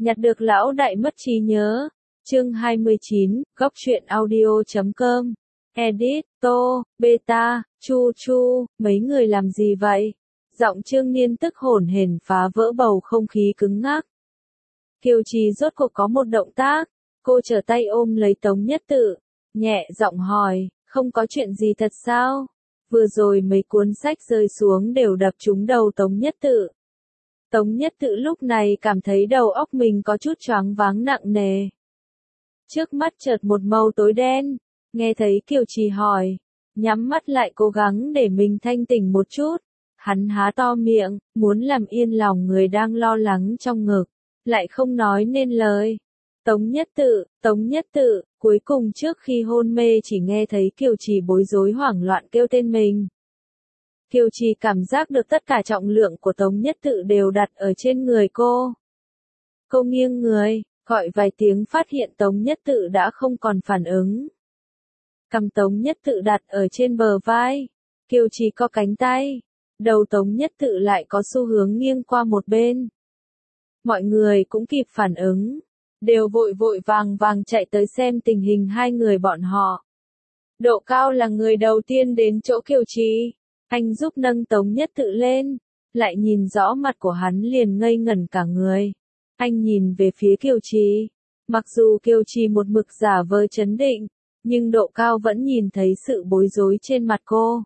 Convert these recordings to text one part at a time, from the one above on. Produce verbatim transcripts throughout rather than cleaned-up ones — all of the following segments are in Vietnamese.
Nhặt được lão đại mất trí nhớ. Chương hai mươi chín, góc truyện audio chấm com. Edit, Tô, Beta, Chu Chu, mấy người làm gì vậy? Giọng Trương Niên tức hổn hển phá vỡ bầu không khí cứng ngắc. Kiều Trì rốt cuộc có một động tác, cô trở tay ôm lấy Tống Nhất Tự, nhẹ giọng hỏi, không có chuyện gì thật sao? Vừa rồi mấy cuốn sách rơi xuống đều đập trúng đầu Tống Nhất Tự. Tống Nhất Tự lúc này cảm thấy đầu óc mình có chút choáng váng nặng nề. Trước mắt chợt một màu tối đen, nghe thấy Kiều Trì hỏi, nhắm mắt lại cố gắng để mình thanh tỉnh một chút. Hắn há to miệng, muốn làm yên lòng người đang lo lắng trong ngực, lại không nói nên lời. Tống Nhất Tự, Tống Nhất Tự, cuối cùng trước khi hôn mê chỉ nghe thấy Kiều Trì bối rối hoảng loạn kêu tên mình. Kiều Trì cảm giác được tất cả trọng lượng của Tống Nhất Tự đều đặt ở trên người cô. Cô nghiêng người, gọi vài tiếng phát hiện Tống Nhất Tự đã không còn phản ứng. Cầm Tống Nhất Tự đặt ở trên bờ vai, Kiều Trì co cánh tay, đầu Tống Nhất Tự lại có xu hướng nghiêng qua một bên. Mọi người cũng kịp phản ứng, đều vội vội vàng vàng chạy tới xem tình hình hai người bọn họ. Độ Cao là người đầu tiên đến chỗ Kiều Trì, anh giúp nâng Tống Nhất Tự lên, lại nhìn rõ mặt của hắn liền ngây ngẩn cả người. Anh nhìn về phía Kiều Trì, mặc dù Kiều Trì một mực giả vờ trấn định, nhưng Độ Cao vẫn nhìn thấy sự bối rối trên mặt cô.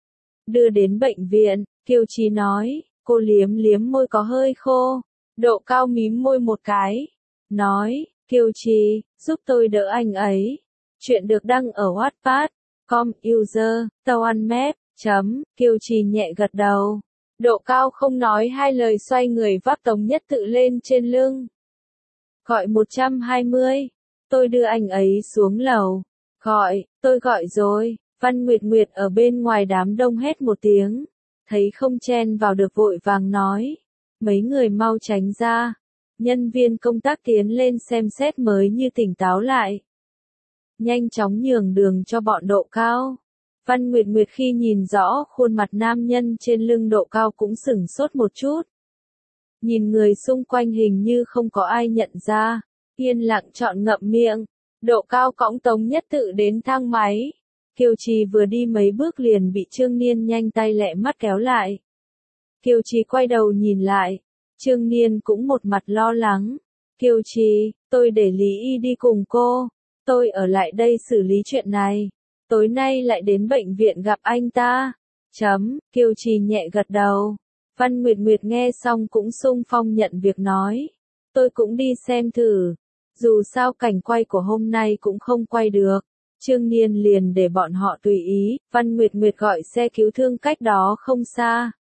Đưa đến bệnh viện, Kiều Trì nói, cô liếm liếm môi có hơi khô. Độ Cao mím môi một cái, nói, Kiều Trì, giúp tôi đỡ anh ấy. Chuyện được đăng ở Wattpad, com user, toanmap, chấm, Kiều Trì nhẹ gật đầu. Độ Cao không nói hai lời xoay người vác Tống Nhất Tự lên trên lưng. Gọi một trăm hai mươi, tôi đưa anh ấy xuống lầu. Gọi, tôi gọi rồi. Văn Nguyệt Nguyệt ở bên ngoài đám đông hét một tiếng, thấy không chen vào được vội vàng nói, mấy người mau tránh ra. Nhân viên công tác tiến lên xem xét mới như tỉnh táo lại, nhanh chóng nhường đường cho bọn Độ Cao. Văn Nguyệt Nguyệt khi nhìn rõ khuôn mặt nam nhân trên lưng Độ Cao cũng sửng sốt một chút. Nhìn người xung quanh hình như không có ai nhận ra, yên lặng chọn ngậm miệng. Độ Cao cõng Tống Nhất Tự đến thang máy. Kiều Trì vừa đi mấy bước liền bị Trương Niên nhanh tay lẹ mắt kéo lại. Kiều Trì quay đầu nhìn lại, Trương Niên cũng một mặt lo lắng. Kiều Trì, tôi để Lý Y đi cùng cô, tôi ở lại đây xử lý chuyện này, tối nay lại đến bệnh viện gặp anh ta. Chấm, Kiều Trì nhẹ gật đầu. Văn Nguyệt Nguyệt nghe xong cũng xung phong nhận việc nói, tôi cũng đi xem thử, dù sao cảnh quay của hôm nay cũng không quay được. Trương Niên liền để bọn họ tùy ý, Văn Nguyệt Nguyệt gọi xe cứu thương cách đó không xa.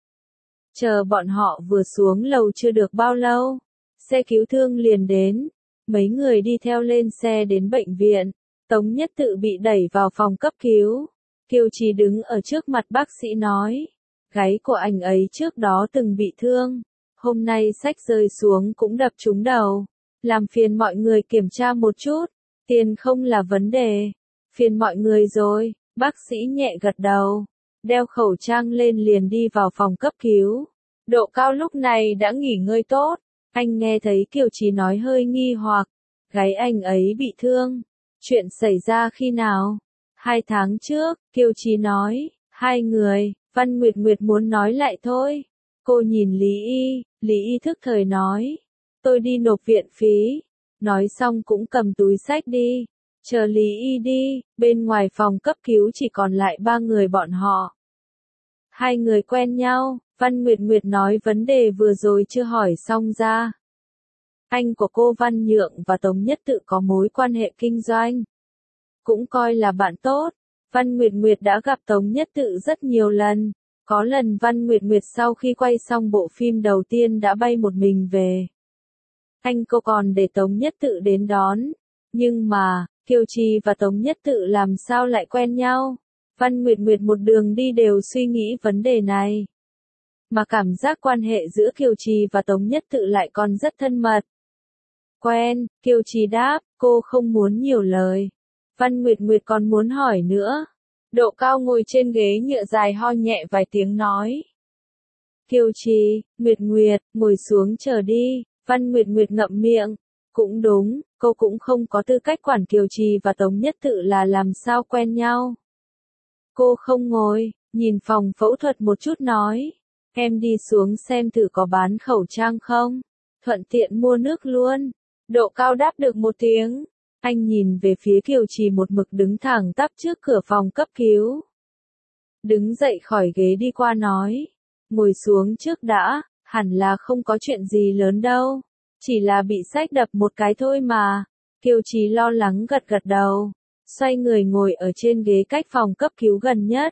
Chờ bọn họ vừa xuống lầu chưa được bao lâu, xe cứu thương liền đến, mấy người đi theo lên xe đến bệnh viện. Tống Nhất Tự bị đẩy vào phòng cấp cứu. Kiều Trì đứng ở trước mặt bác sĩ nói, gáy của anh ấy trước đó từng bị thương, hôm nay sách rơi xuống cũng đập trúng đầu, làm phiền mọi người kiểm tra một chút, tiền không là vấn đề. Phiền mọi người rồi, bác sĩ nhẹ gật đầu, đeo khẩu trang lên liền đi vào phòng cấp cứu. Độ Cao lúc này đã nghỉ ngơi tốt, anh nghe thấy Kiều Trì nói hơi nghi hoặc, gáy anh ấy bị thương, chuyện xảy ra khi nào? Hai tháng trước, Kiều Trì nói, hai người. Văn Nguyệt Nguyệt muốn nói lại thôi. Cô nhìn Lý Y, Lý Y thức thời nói, tôi đi nộp viện phí. Nói xong cũng cầm túi sách đi. Chờ Lý Y đi, bên ngoài phòng cấp cứu chỉ còn lại ba người bọn họ. Hai người quen nhau, Văn Nguyệt Nguyệt nói vấn đề vừa rồi chưa hỏi xong ra. Anh của cô Văn Nhượng và Tống Nhất Tự có mối quan hệ kinh doanh, cũng coi là bạn tốt. Văn Nguyệt Nguyệt đã gặp Tống Nhất Tự rất nhiều lần, có lần Văn Nguyệt Nguyệt sau khi quay xong bộ phim đầu tiên đã bay một mình về. Anh cô còn để Tống Nhất Tự đến đón, nhưng mà, Kiều Trì và Tống Nhất Tự làm sao lại quen nhau? Văn Nguyệt Nguyệt một đường đi đều suy nghĩ vấn đề này. Mà cảm giác quan hệ giữa Kiều Trì và Tống Nhất Tự lại còn rất thân mật. Quen, Kiều Trì đáp, cô không muốn nhiều lời. Văn Nguyệt Nguyệt còn muốn hỏi nữa. Độ Cao ngồi trên ghế nhựa dài ho nhẹ vài tiếng nói. Kiều Trì, Nguyệt Nguyệt, ngồi xuống chờ đi. Văn Nguyệt Nguyệt ngậm miệng. Cũng đúng, cô cũng không có tư cách quản Kiều Trì và Tống Nhất Tự là làm sao quen nhau. Cô không ngồi, nhìn phòng phẫu thuật một chút nói. Em đi xuống xem thử có bán khẩu trang không. Thuận tiện mua nước luôn. Độ Cao đáp được một tiếng. Anh nhìn về phía Kiều Trì một mực đứng thẳng tắp trước cửa phòng cấp cứu. Đứng dậy khỏi ghế đi qua nói. Ngồi xuống trước đã, hẳn là không có chuyện gì lớn đâu. Chỉ là bị sách đập một cái thôi mà. Kiều Trì lo lắng gật gật đầu. Xoay người ngồi ở trên ghế cách phòng cấp cứu gần nhất.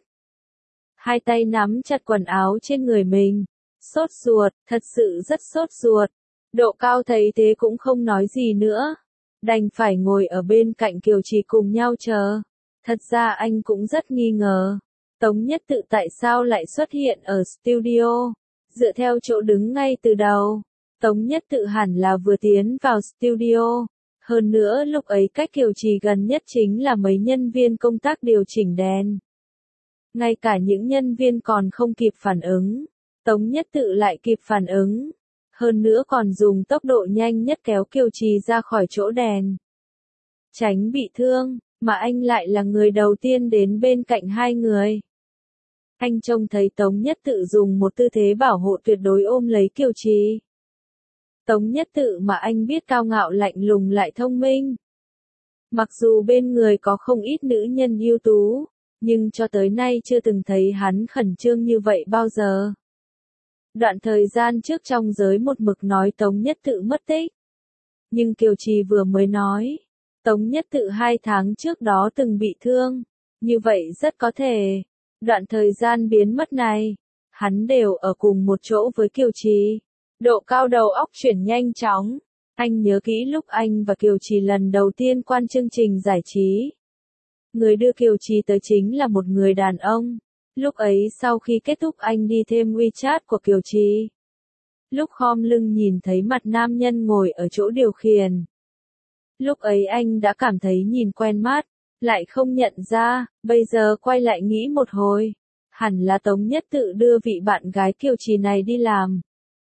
Hai tay nắm chặt quần áo trên người mình. Sốt ruột, thật sự rất sốt ruột. Độ Cao thấy thế cũng không nói gì nữa. Đành phải ngồi ở bên cạnh Kiều Trì cùng nhau chờ. Thật ra anh cũng rất nghi ngờ. Tống Nhất Tự tại sao lại xuất hiện ở studio. Dựa theo chỗ đứng ngay từ đầu. Tống Nhất Tự hẳn là vừa tiến vào studio. Hơn nữa lúc ấy cách Kiều Trì gần nhất chính là mấy nhân viên công tác điều chỉnh đèn. Ngay cả những nhân viên còn không kịp phản ứng. Tống Nhất Tự lại kịp phản ứng. Hơn nữa còn dùng tốc độ nhanh nhất kéo Kiều Trì ra khỏi chỗ đèn. Tránh bị thương, mà anh lại là người đầu tiên đến bên cạnh hai người. Anh trông thấy Tống Nhất Tự dùng một tư thế bảo hộ tuyệt đối ôm lấy Kiều Trì. Tống Nhất Tự mà anh biết cao ngạo lạnh lùng lại thông minh. Mặc dù bên người có không ít nữ nhân ưu tú, nhưng cho tới nay chưa từng thấy hắn khẩn trương như vậy bao giờ. Đoạn thời gian trước trong giới một mực nói Tống Nhất Tự mất tích. Nhưng Kiều Trì vừa mới nói, Tống Nhất Tự hai tháng trước đó từng bị thương. Như vậy rất có thể, đoạn thời gian biến mất này, hắn đều ở cùng một chỗ với Kiều Trì. Độ Cao đầu óc chuyển nhanh chóng. Anh nhớ kỹ lúc anh và Kiều Trì lần đầu tiên quan chương trình giải trí. Người đưa Kiều Trì tới chính là một người đàn ông. Lúc ấy sau khi kết thúc anh đi thêm WeChat của Kiều Trì. Lúc khom lưng nhìn thấy mặt nam nhân ngồi ở chỗ điều khiển. Lúc ấy anh đã cảm thấy nhìn quen mắt, lại không nhận ra, bây giờ quay lại nghĩ một hồi. Hẳn là Tống Nhất Tự đưa vị bạn gái Kiều Trì này đi làm.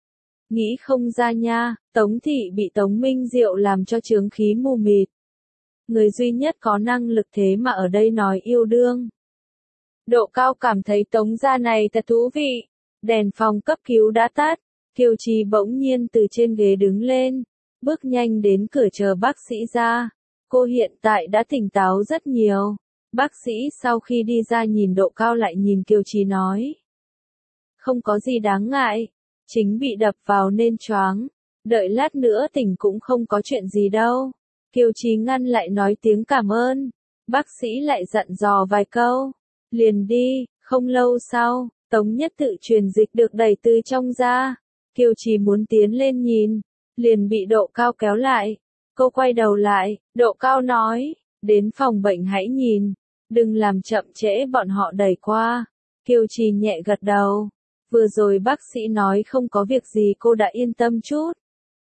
Nghĩ không ra nha, Tống Thị bị Tống Minh Diệu làm cho chướng khí mù mịt. Người duy nhất có năng lực thế mà ở đây nói yêu đương. Độ Cao cảm thấy Tống gia này thật thú vị. Đèn phòng cấp cứu đã tắt. Kiều Trì bỗng nhiên từ trên ghế đứng lên. Bước nhanh đến cửa chờ bác sĩ ra. Cô hiện tại đã tỉnh táo rất nhiều. Bác sĩ sau khi đi ra nhìn Độ Cao lại nhìn Kiều Trì nói. Không có gì đáng ngại. Chính bị đập vào nên choáng. Đợi lát nữa tỉnh cũng không có chuyện gì đâu. Kiều Trì ngăn lại nói tiếng cảm ơn. Bác sĩ lại dặn dò vài câu. Liền đi, không lâu sau, Tống Nhất Tự truyền dịch được đẩy từ trong ra. Kiều Trì muốn tiến lên nhìn, liền bị Độ Cao kéo lại. Cô quay đầu lại, Độ Cao nói, đến phòng bệnh hãy nhìn, đừng làm chậm trễ bọn họ đẩy qua. Kiều Trì nhẹ gật đầu. Vừa rồi bác sĩ nói không có việc gì cô đã yên tâm chút.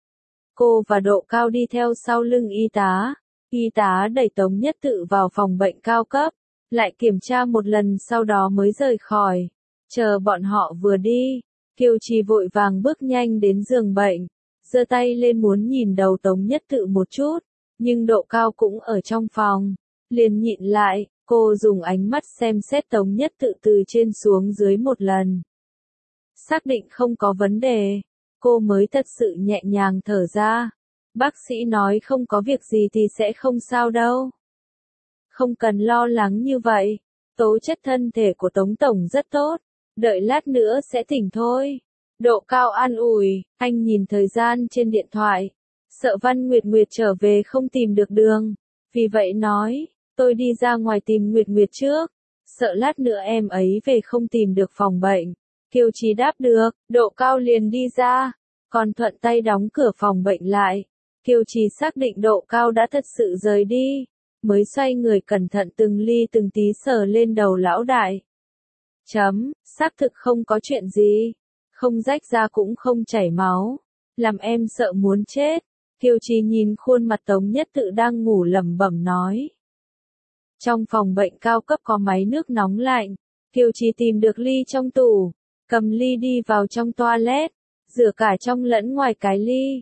Cô và Độ Cao đi theo sau lưng y tá. Y tá đẩy Tống Nhất Tự vào phòng bệnh cao cấp. Lại kiểm tra một lần sau đó mới rời khỏi. Chờ bọn họ vừa đi, Kiều Trì vội vàng bước nhanh đến giường bệnh, giơ tay lên muốn nhìn đầu Tống Nhất Tự một chút, nhưng Độ Cao cũng ở trong phòng, liền nhịn lại, cô dùng ánh mắt xem xét Tống Nhất Tự từ trên xuống dưới một lần. Xác định không có vấn đề, cô mới thật sự nhẹ nhàng thở ra. Bác sĩ nói không có việc gì thì sẽ không sao đâu. Không cần lo lắng như vậy, tố chất thân thể của Tống Tổng rất tốt, đợi lát nữa sẽ tỉnh thôi. Độ Cao an ủi, anh nhìn thời gian trên điện thoại, sợ Văn Nguyệt Nguyệt trở về không tìm được đường, vì vậy nói, tôi đi ra ngoài tìm Nguyệt Nguyệt trước, sợ lát nữa em ấy về không tìm được phòng bệnh. Kiều Trì đáp được, Độ Cao liền đi ra, còn thuận tay đóng cửa phòng bệnh lại. Kiều Trì xác định Độ Cao đã thật sự rời đi. Mới xoay người cẩn thận từng ly từng tí sờ lên đầu lão đại. Chấm, xác thực không có chuyện gì. Không rách ra cũng không chảy máu. Làm em sợ muốn chết. Kiều Trì nhìn khuôn mặt Tống Nhất Tự đang ngủ lẩm bẩm nói. Trong phòng bệnh cao cấp có máy nước nóng lạnh. Kiều Trì tìm được ly trong tủ. Cầm ly đi vào trong toilet. Rửa cả trong lẫn ngoài cái ly.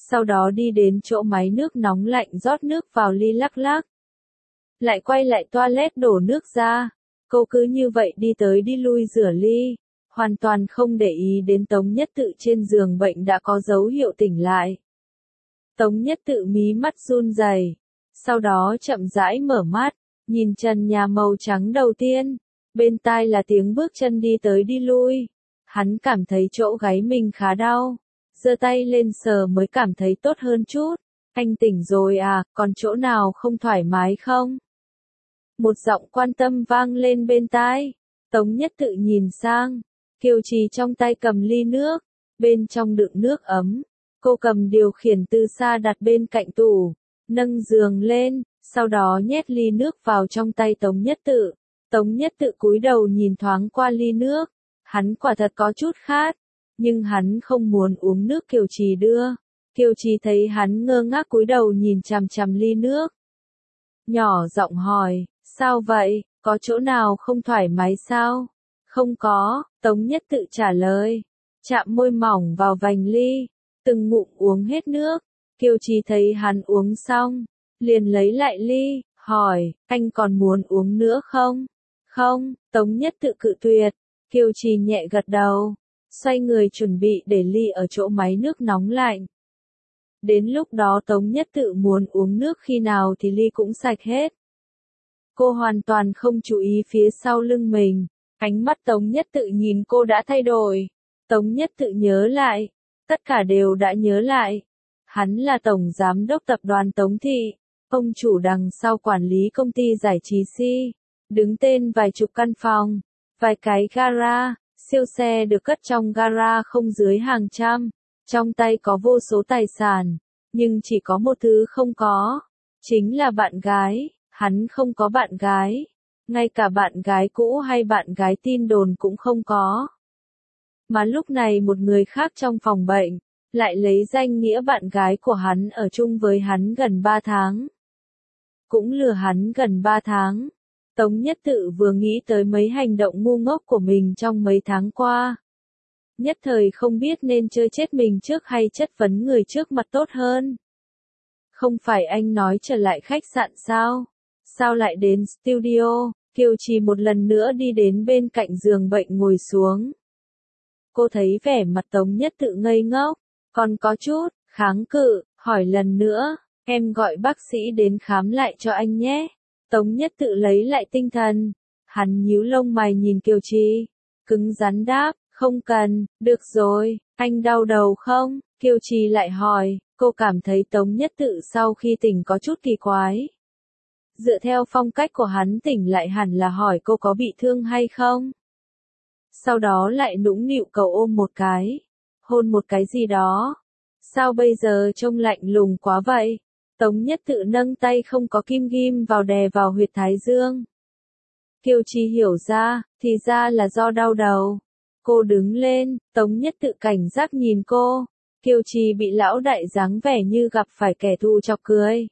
sau đó đi đến chỗ máy nước nóng lạnh rót nước vào ly lắc lắc. Lại quay lại toilet đổ nước ra. Cô cứ như vậy đi tới đi lui rửa ly, hoàn toàn không để ý đến Tống Nhất Tự trên giường bệnh đã có dấu hiệu tỉnh lại. Tống Nhất Tự mí mắt run rẩy, sau đó chậm rãi mở mắt, nhìn trần nhà màu trắng đầu tiên, bên tai là tiếng bước chân đi tới đi lui. Hắn cảm thấy chỗ gáy mình khá đau, giơ tay lên sờ mới cảm thấy tốt hơn chút. Anh tỉnh rồi à, còn chỗ nào không thoải mái không? Một giọng quan tâm vang lên bên tai. Tống Nhất Tự nhìn sang, Kiều Trì trong tay cầm ly nước, bên trong đựng nước ấm. Cô cầm điều khiển từ xa đặt bên cạnh tủ, nâng giường lên, sau đó nhét ly nước vào trong tay Tống Nhất Tự. Tống Nhất Tự cúi đầu nhìn thoáng qua ly nước, hắn quả thật có chút khát, nhưng hắn không muốn uống nước Kiều Trì đưa. Kiều Trì thấy hắn ngơ ngác cúi đầu nhìn chằm chằm ly nước, nhỏ giọng hỏi, sao vậy, có chỗ nào không thoải mái sao? Không có, Tống Nhất Tự trả lời, chạm môi mỏng vào vành ly, từng ngụm uống hết nước. Kiều Trì thấy hắn uống xong, liền lấy lại ly, hỏi, anh còn muốn uống nữa không? Không, Tống Nhất Tự cự tuyệt. Kiều Trì nhẹ gật đầu, xoay người chuẩn bị để ly ở chỗ máy nước nóng lạnh. Đến lúc đó Tống Nhất Tự muốn uống nước khi nào thì ly cũng sạch hết. Cô hoàn toàn không chú ý phía sau lưng mình, ánh mắt Tống Nhất Tự nhìn cô đã thay đổi. Tống Nhất Tự nhớ lại, tất cả đều đã nhớ lại. Hắn là tổng giám đốc tập đoàn Tống Thị, ông chủ đằng sau quản lý công ty giải trí Si, đứng tên vài chục căn phòng, vài cái gara, siêu xe được cất trong gara không dưới hàng trăm, trong tay có vô số tài sản, nhưng chỉ có một thứ không có, chính là bạn gái. Hắn không có bạn gái, ngay cả bạn gái cũ hay bạn gái tin đồn cũng không có. Mà lúc này một người khác trong phòng bệnh, lại lấy danh nghĩa bạn gái của hắn ở chung với hắn gần ba tháng. Cũng lừa hắn gần ba tháng. Tống Nhất Tự vừa nghĩ tới mấy hành động ngu ngốc của mình trong mấy tháng qua. Nhất thời không biết nên chơi chết mình trước hay chất vấn người trước mặt tốt hơn. Không phải anh nói trở lại khách sạn sao? Sao lại đến studio? Kiều Trì một lần nữa đi đến bên cạnh giường bệnh ngồi xuống. Cô thấy vẻ mặt Tống Nhất Tự ngây ngốc, còn có chút kháng cự, hỏi lần nữa, em gọi bác sĩ đến khám lại cho anh nhé. Tống Nhất Tự lấy lại tinh thần, hắn nhíu lông mày nhìn Kiều Trì, cứng rắn đáp, không cần, được rồi, anh đau đầu không? Kiều Trì lại hỏi, cô cảm thấy Tống Nhất Tự sau khi tỉnh có chút kỳ quái. Dựa theo phong cách của hắn tỉnh lại hẳn là hỏi cô có bị thương hay không. Sau đó lại nũng nịu cầu ôm một cái, hôn một cái gì đó. Sao bây giờ trông lạnh lùng quá vậy? Tống Nhất Tự nâng tay không có kim ghim vào đè vào huyệt thái dương. Kiều Trì hiểu ra, thì ra là do đau đầu. Cô đứng lên, Tống Nhất Tự cảnh giác nhìn cô. Kiều Trì bị lão đại dáng vẻ như gặp phải kẻ thù chọc cười.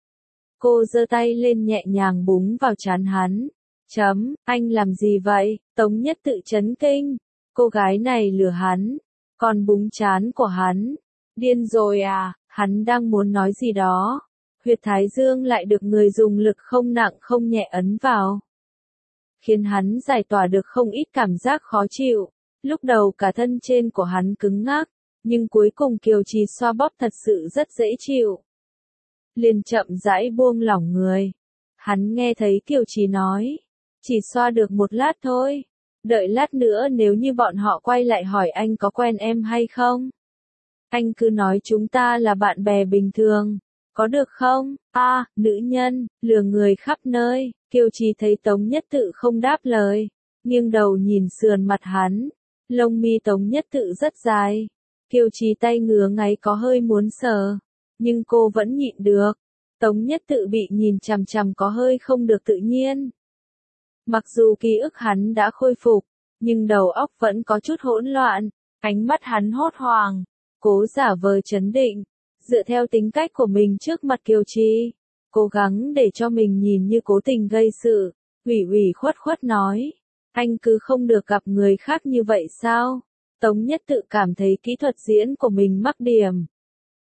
Cô giơ tay lên nhẹ nhàng búng vào trán hắn. Chấm, anh làm gì vậy? Tống Nhất Tự chấn kinh. Cô gái này lừa hắn, còn búng trán của hắn. Điên rồi à, hắn đang muốn nói gì đó. Huyệt thái dương lại được người dùng lực không nặng không nhẹ ấn vào, khiến hắn giải tỏa được không ít cảm giác khó chịu. Lúc đầu cả thân trên của hắn cứng ngắc, nhưng cuối cùng Kiều Trì xoa bóp thật sự rất dễ chịu. Liền chậm rãi buông lỏng người. Hắn nghe thấy Kiều Trì nói, chỉ xoa được một lát thôi. Đợi lát nữa nếu như bọn họ quay lại hỏi anh có quen em hay không, anh cứ nói chúng ta là bạn bè bình thường, có được không? A, à, nữ nhân, lừa người khắp nơi. Kiều Trì thấy Tống Nhất Tự không đáp lời, nghiêng đầu nhìn sườn mặt hắn. Lông mi Tống Nhất Tự rất dài. Kiều Trì tay ngứa ngáy có hơi muốn sờ, nhưng cô vẫn nhịn được. Tống Nhất Tự bị nhìn chằm chằm có hơi không được tự nhiên. Mặc dù ký ức hắn đã khôi phục, nhưng đầu óc vẫn có chút hỗn loạn, ánh mắt hắn hốt hoảng, cố giả vờ trấn định, dựa theo tính cách của mình trước mặt Kiều Trì, cố gắng để cho mình nhìn như cố tình gây sự, ủy ủy khuất khuất nói, anh cứ không được gặp người khác như vậy sao? Tống Nhất Tự cảm thấy kỹ thuật diễn của mình mắc điểm.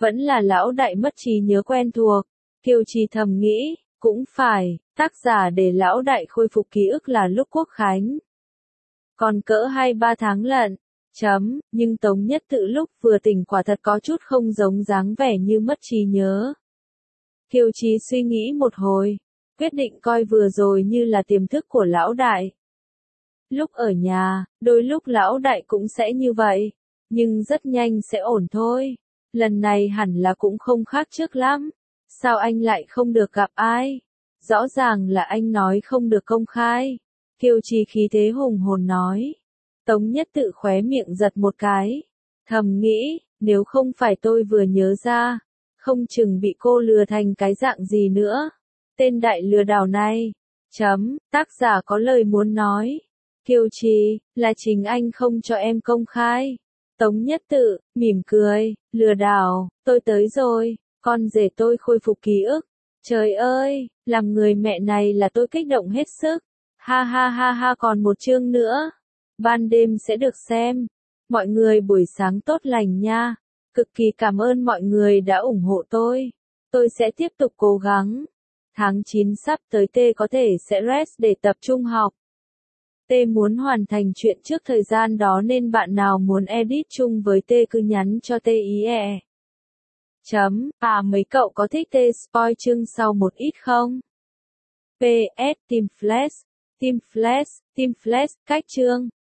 Vẫn là lão đại mất trí nhớ quen thuộc. Kiều Trì thầm nghĩ, cũng phải, tác giả để lão đại khôi phục ký ức là lúc Quốc Khánh. Còn cỡ hai ba tháng lận. Chấm, nhưng Tống Nhất Tự lúc vừa tỉnh quả thật có chút không giống dáng vẻ như mất trí nhớ. Kiều Trì suy nghĩ một hồi, quyết định coi vừa rồi như là tiềm thức của lão đại. Lúc ở nhà, đôi lúc lão đại cũng sẽ như vậy, nhưng rất nhanh sẽ ổn thôi. Lần này hẳn là cũng không khác trước lắm. Sao anh lại không được gặp ai? Rõ ràng là anh nói không được công khai. Kiều Trì khí thế hùng hồn nói. Tống Nhất Tự khóe miệng giật một cái. Thầm nghĩ, nếu không phải tôi vừa nhớ ra, không chừng bị cô lừa thành cái dạng gì nữa. Tên đại lừa đảo này. Chấm, tác giả có lời muốn nói. Kiều Trì, là chính anh không cho em công khai. Tống Nhất Tự, mỉm cười, lừa đảo, tôi tới rồi, con rể tôi khôi phục ký ức. Trời ơi, làm người mẹ này là tôi kích động hết sức. Ha ha ha ha, còn một chương nữa. Ban đêm sẽ được xem. Mọi người buổi sáng tốt lành nha. Cực kỳ cảm ơn mọi người đã ủng hộ tôi. Tôi sẽ tiếp tục cố gắng. Tháng chín sắp tới T có thể sẽ rest để tập trung học. T muốn hoàn thành chuyện trước thời gian đó nên bạn nào muốn edit chung với T cứ nhắn cho T ý e. Chấm, à mấy cậu có thích T spoil chương sau một ít không? pê ét Team Flash, Team Flash, Team Flash, cách chương.